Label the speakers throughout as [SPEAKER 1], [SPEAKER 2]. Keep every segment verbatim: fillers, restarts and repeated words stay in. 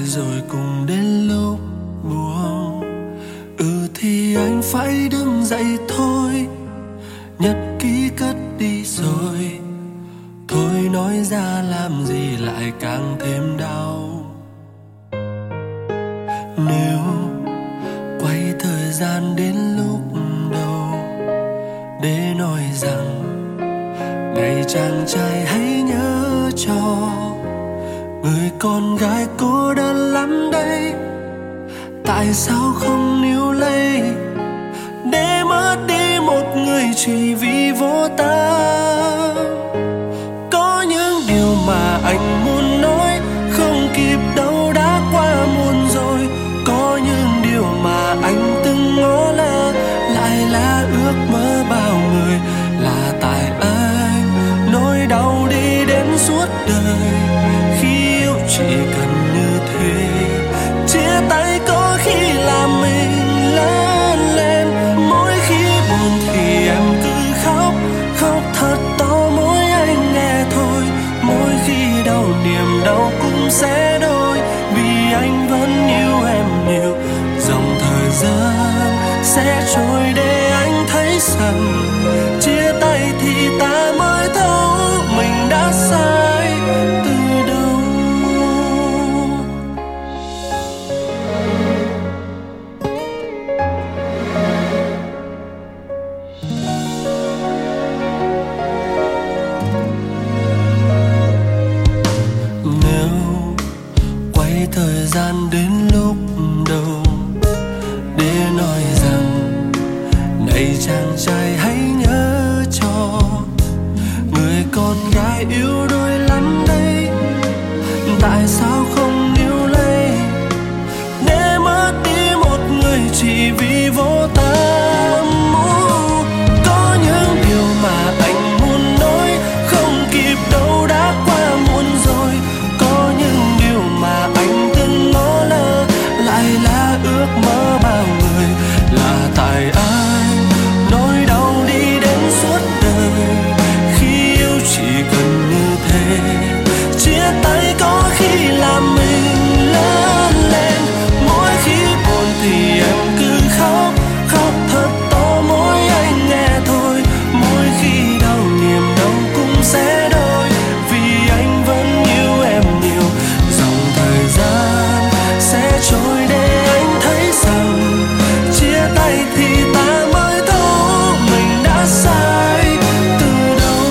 [SPEAKER 1] rồi cùng đến lúc buông. Ừ thì anh phải đứng dậy thôi, nhật ký cất đi rồi. Thôi nói ra làm gì lại càng thêm đau. Nếu quay thời gian đến lúc đầu để nói rằng này chàng trai hãy nhớ cho người con gái cô đơn lắm đây. Tại sao không níu lấy để mất đi một người chỉ vì vô tâm. Có những điều mà anh muốn nói không kịp đâu đã qua muộn rồi. Có những điều mà anh từng ngó lơ lại là ước mơ bao người. Là tại anh nỗi đau đi đến suốt đời. Khi yêu chỉ cần như thế, chia tay có khi làm mình lớn lên. Mỗi khi buồn thì em cứ khóc, khóc thật to mỗi anh nghe thôi. Mỗi khi đau niềm đau cũng sẽ đôi, vì anh vẫn yêu em nhiều. Dòng thời gian sẽ trôi để anh thấy rằng chia tay thì ta mới thấu mình đã sai từ đâu. Nếu quay thời gian đến lúc đầu để nói rằng này chàng trai hãy nhớ cho người con gái yếu đuối lắm đây. Tại sao không níu lấy để mất đi một người chỉ vì vô tâm. Có những điều mà anh muốn nói không kịp đâu đã qua muộn rồi. Có những điều mà anh từng ngó lơ lại là ước mơ bao người. Là tại anh nỗi đau đi đến suốt đời. Khi yêu chỉ cần như thế, chia tay có khi làm mình lớn lên. Mỗi khi buồn thì em cứ khóc, khóc thật to mỗi anh nghe thôi. Mỗi khi đau niềm đau cũng sẽ đôi, vì anh vẫn yêu em nhiều. Dòng thời gian sẽ trôi để anh thấy rằng chia tay thì ta mới thấu mình đã sai từ đâu.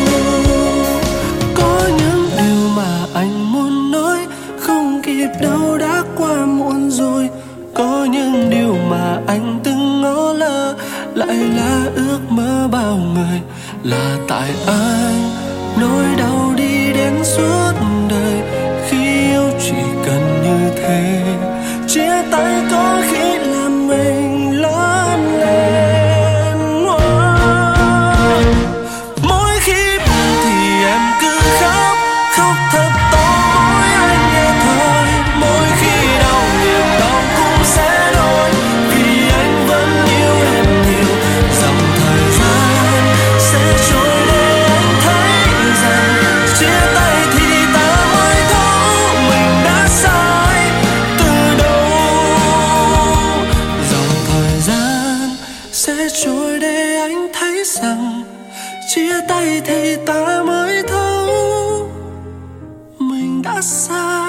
[SPEAKER 1] Có những điều mà anh muốn nói không kịp đâu đã qua muộn rồi. Có những điều mà anh từng ngó lơ lại là ước mơ bao người. Là tại anh nỗi đau đi đến suốt đời. Khi yêu chỉ cần như thế, chia tay có khi làm mình lớn lên. Mỗi khi buồn thì em cứ khóc, khóc thật to mỗi anh nghe thôi. Mỗi khi đau niềm đau cũng sẽ đôi, vì anh vẫn yêu em nhiều. Dòng thời gian sẽ trôi để anh thấy rằng chia tay thì ta mới thấu mình đã sai từ đâu. Dòng thời gian sẽ trôi để anh thấy rằng chia tay thì ta mới thấu mình đã sai.